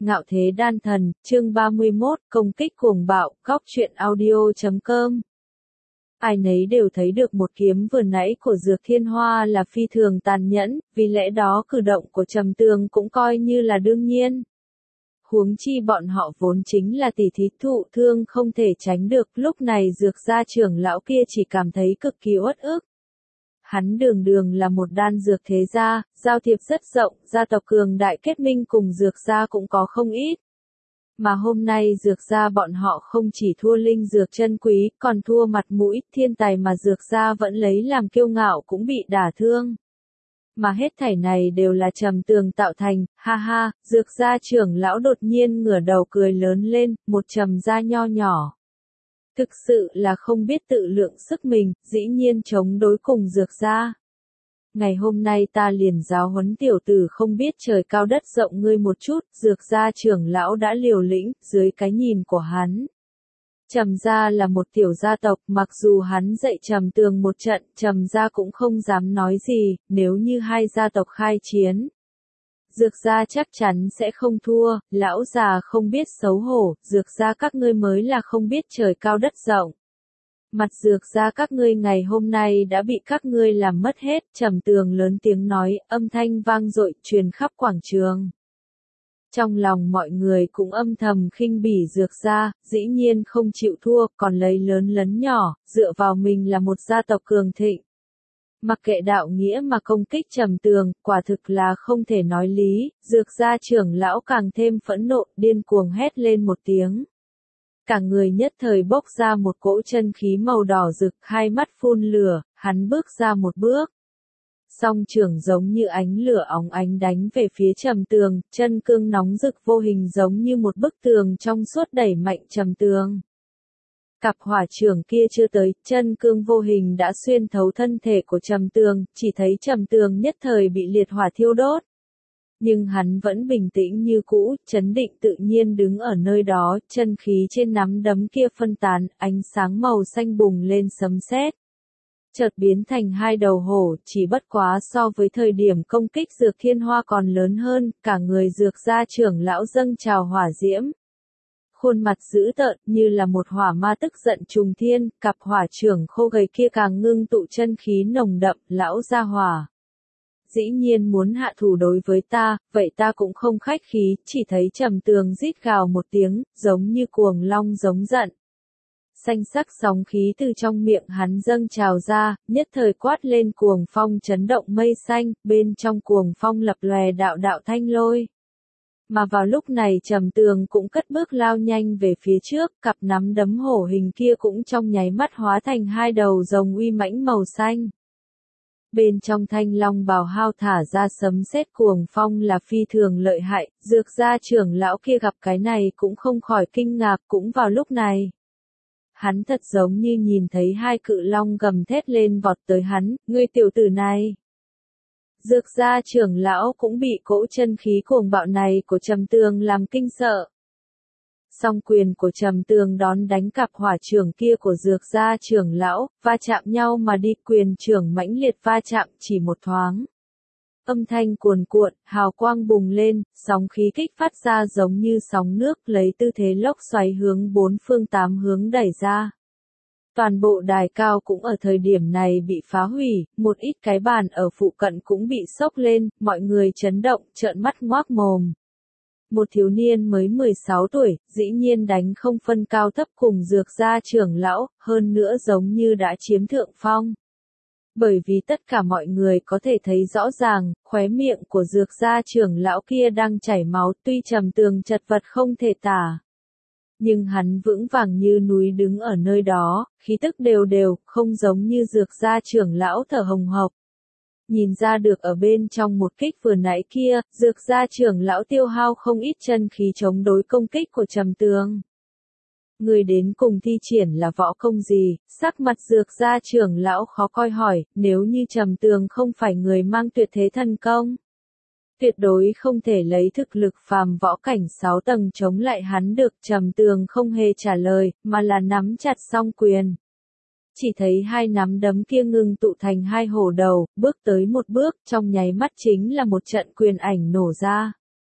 Ngạo thế đan thần, chương 31, công kích cuồng bạo, góc truyện audio.com. Ai nấy đều thấy được một kiếm vừa nãy của Dược Thiên Hoa là phi thường tàn nhẫn, vì lẽ đó cử động của Trầm Tường cũng coi như là đương nhiên. Huống chi bọn họ vốn chính là tỷ thí, thụ thương không thể tránh được, lúc này Dược gia trưởng lão kia chỉ cảm thấy cực kỳ uất ức. Hắn đường đường là một đan dược thế gia, giao thiệp rất rộng, gia tộc cường đại kết minh cùng Dược gia cũng có không ít. Mà hôm nay Dược gia bọn họ không chỉ thua linh dược chân quý, còn thua mặt mũi, thiên tài mà Dược gia vẫn lấy làm kiêu ngạo cũng bị đả thương. Mà hết thảy này đều là Trầm Tường tạo thành, ha ha, Dược gia trưởng lão đột nhiên ngửa đầu cười lớn lên, một Trầm gia nho nhỏ. Thực sự là không biết tự lượng sức mình, dĩ nhiên chống đối cùng Dược gia. Ngày hôm nay ta liền giáo huấn tiểu tử không biết trời cao đất rộng ngươi một chút, Dược gia trưởng lão đã liều lĩnh, dưới cái nhìn của hắn. Trầm gia là một tiểu gia tộc, mặc dù hắn dạy Trầm Tường một trận, Trầm gia cũng không dám nói gì, nếu như hai gia tộc khai chiến. Dược gia chắc chắn sẽ không thua, lão già không biết xấu hổ, Dược gia các ngươi mới là không biết trời cao đất rộng. Mặt Dược gia các ngươi ngày hôm nay đã bị các ngươi làm mất hết, Trầm Tường lớn tiếng nói, âm thanh vang dội truyền khắp quảng trường. Trong lòng mọi người cũng âm thầm khinh bỉ Dược gia, dĩ nhiên không chịu thua, còn lấy lớn lấn nhỏ, dựa vào mình là một gia tộc cường thịnh. Mặc kệ đạo nghĩa mà công kích Trầm Tường, quả thực là không thể nói lý, Dược gia trưởng lão càng thêm phẫn nộ, điên cuồng hét lên một tiếng. Cả người nhất thời bốc ra một cỗ chân khí màu đỏ rực, hai mắt phun lửa, hắn bước ra một bước. Song trưởng giống như ánh lửa óng ánh đánh về phía Trầm Tường, chân cương nóng rực vô hình giống như một bức tường trong suốt đẩy mạnh Trầm Tường. Cặp hỏa trưởng kia chưa tới, chân cương vô hình đã xuyên thấu thân thể của Trầm Tường, chỉ thấy Trầm Tường nhất thời bị liệt hỏa thiêu đốt. Nhưng hắn vẫn bình tĩnh như cũ, chấn định tự nhiên đứng ở nơi đó, chân khí trên nắm đấm kia phân tán, ánh sáng màu xanh bùng lên sấm sét. Chợt biến thành hai đầu hổ, chỉ bất quá so với thời điểm công kích Dược Thiên Hoa còn lớn hơn, cả người Dược gia trưởng lão dâng trào hỏa diễm. Khuôn mặt dữ tợn như là một hỏa ma tức giận trùng thiên, cặp hỏa trưởng khô gầy kia càng ngưng tụ chân khí nồng đậm, lão gia hỏa. Dĩ nhiên muốn hạ thủ đối với ta, vậy ta cũng không khách khí, chỉ thấy Trầm Tường rít gào một tiếng, giống như cuồng long giống giận. Xanh sắc sóng khí từ trong miệng hắn dâng trào ra, nhất thời quát lên cuồng phong chấn động mây xanh, bên trong cuồng phong lập lòe đạo đạo thanh lôi. Mà vào lúc này Trầm Tường cũng cất bước lao nhanh về phía trước, cặp nắm đấm hổ hình kia cũng trong nháy mắt hóa thành hai đầu rồng uy mãnh màu xanh. Bên trong thanh long bào hao thả ra sấm sét cuồng phong là phi thường lợi hại, Dược gia trưởng lão kia gặp cái này cũng không khỏi kinh ngạc cũng vào lúc này. Hắn thật giống như nhìn thấy hai cự long gầm thét lên vọt tới hắn, ngươi tiểu tử này. Dược gia trưởng lão cũng bị cỗ chân khí cuồng bạo này của Trầm Tường làm kinh sợ. Song quyền của Trầm Tường đón đánh cặp hỏa trưởng kia của Dược gia trưởng lão, va chạm nhau mà đi, quyền trưởng mãnh liệt va chạm chỉ một thoáng. Âm thanh cuồn cuộn, hào quang bùng lên, sóng khí kích phát ra giống như sóng nước lấy tư thế lốc xoáy hướng bốn phương tám hướng đẩy ra. Toàn bộ đài cao cũng ở thời điểm này bị phá hủy, một ít cái bàn ở phụ cận cũng bị xốc lên, mọi người chấn động, trợn mắt ngoác mồm. Một thiếu niên mới 16 tuổi, dĩ nhiên đánh không phân cao thấp cùng Dược gia trưởng lão, hơn nữa giống như đã chiếm thượng phong. Bởi vì tất cả mọi người có thể thấy rõ ràng, khóe miệng của Dược gia trưởng lão kia đang chảy máu, tuy Trầm Tường chật vật không thể tả. Nhưng hắn vững vàng như núi đứng ở nơi đó, khí tức đều đều, không giống như Dược gia trưởng lão thở hồng hộc. Nhìn ra được ở bên trong một kích vừa nãy kia, Dược gia trưởng lão tiêu hao không ít chân khí chống đối công kích của Trầm Tường. Người đến cùng thi triển là võ công gì? Sắc mặt Dược gia trưởng lão khó coi hỏi, nếu như Trầm Tường không phải người mang tuyệt thế thần công, tuyệt đối không thể lấy thực lực phàm võ cảnh 6 tầng chống lại hắn được. Trầm Tường không hề trả lời, mà là nắm chặt song quyền. Chỉ thấy hai nắm đấm kia ngưng tụ thành hai hổ đầu, bước tới một bước, trong nháy mắt chính là một trận quyền ảnh nổ ra.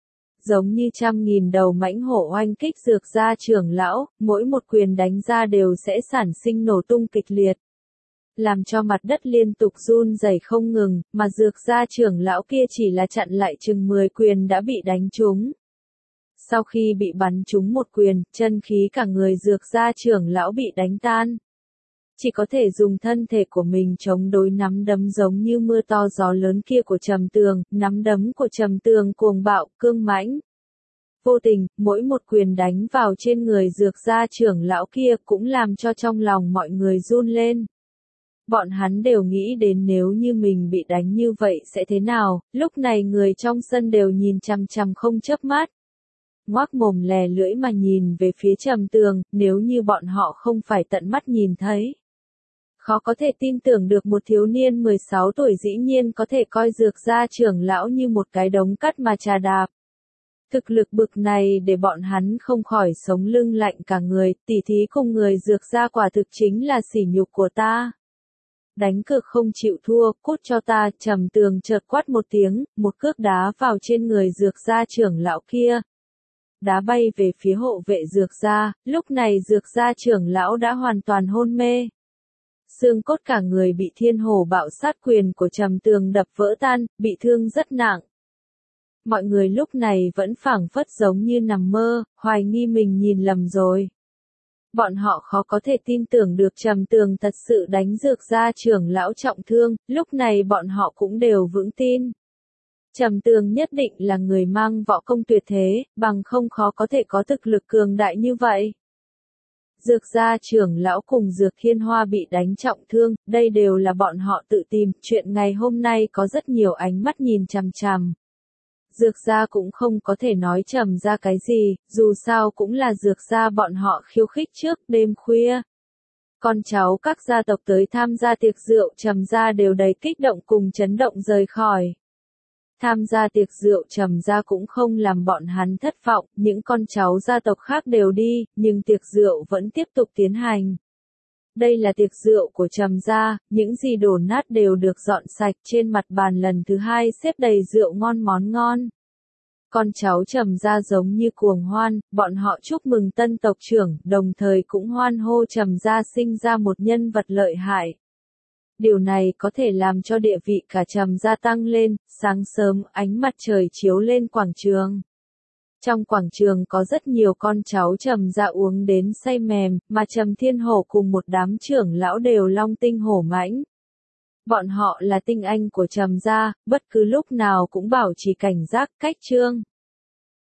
giống như trăm nghìn đầu mãnh hổ oanh kích Dược gia trưởng lão, mỗi một quyền đánh ra đều sẽ sản sinh nổ tung kịch liệt, làm cho mặt đất liên tục run rẩy không ngừng, mà Dược gia trưởng lão kia chỉ là chặn lại chừng 10 quyền đã bị đánh trúng. Sau khi bị bắn trúng một quyền, chân khí cả người Dược gia trưởng lão bị đánh tan. Chỉ có thể dùng thân thể của mình chống đối nắm đấm giống như mưa to gió lớn kia của Trầm Tường, nắm đấm của Trầm Tường cuồng bạo, cương mãnh. Vô tình, mỗi một quyền đánh vào trên người Dược gia trưởng lão kia cũng làm cho trong lòng mọi người run lên. Bọn hắn đều nghĩ đến nếu như mình bị đánh như vậy sẽ thế nào, lúc này người trong sân đều nhìn chằm chằm không chớp mắt. Ngoác mồm lè lưỡi mà nhìn về phía Trầm Tường, nếu như bọn họ không phải tận mắt nhìn thấy. Khó có thể tin tưởng được một thiếu niên 16 tuổi dĩ nhiên có thể coi Dược gia trưởng lão như một cái đống cát mà trà đạp. Thực lực bực này để bọn hắn không khỏi sống lưng lạnh cả người, tỉ thí cùng người Dược gia quả thực chính là sỉ nhục của ta. Đánh cược không chịu thua, cút cho ta, Trầm Tường chợt quát một tiếng, một cước đá vào trên người Dược gia trưởng lão kia. Đá bay về phía hộ vệ Dược gia, lúc này Dược gia trưởng lão đã hoàn toàn hôn mê. Xương cốt cả người bị thiên hồ bạo sát quyền của Trầm Tường đập vỡ tan, bị thương rất nặng. Mọi người lúc này vẫn phảng phất giống như nằm mơ, hoài nghi mình nhìn lầm rồi. Bọn họ khó có thể tin tưởng được Trầm Tường thật sự đánh Dược gia trưởng lão trọng thương, lúc này bọn họ cũng đều vững tin. Trầm Tường nhất định là người mang võ công tuyệt thế, bằng không khó có thể có thực lực cường đại như vậy. Dược gia trưởng lão cùng Dược Thiên Hoa bị đánh trọng thương, đây đều là bọn họ tự tìm, chuyện ngày hôm nay có rất nhiều ánh mắt nhìn chằm chằm. Dược gia cũng không có thể nói Trầm gia cái gì, dù sao cũng là Dược gia bọn họ khiêu khích trước đêm khuya. Con cháu các gia tộc tới tham gia tiệc rượu Trầm gia đều đầy kích động cùng chấn động rời khỏi. Tham gia tiệc rượu Trầm gia cũng không làm bọn hắn thất vọng, những con cháu gia tộc khác đều đi, nhưng tiệc rượu vẫn tiếp tục tiến hành. Đây là tiệc rượu của Trầm gia, những gì đổ nát đều được dọn sạch, trên mặt bàn lần thứ hai xếp đầy rượu ngon món ngon. Con cháu Trầm gia giống như cuồng hoan, bọn họ chúc mừng tân tộc trưởng, đồng thời cũng hoan hô Trầm gia sinh ra một nhân vật lợi hại. Điều này có thể làm cho địa vị cả Trầm gia tăng lên, sáng sớm ánh mặt trời chiếu lên quảng trường. Trong quảng trường có rất nhiều con cháu Trầm gia uống đến say mềm, mà Trầm Thiên Hổ cùng một đám trưởng lão đều long tinh hổ mãnh. Bọn họ là tinh anh của Trầm gia, bất cứ lúc nào cũng bảo trì cảnh giác, cách trương.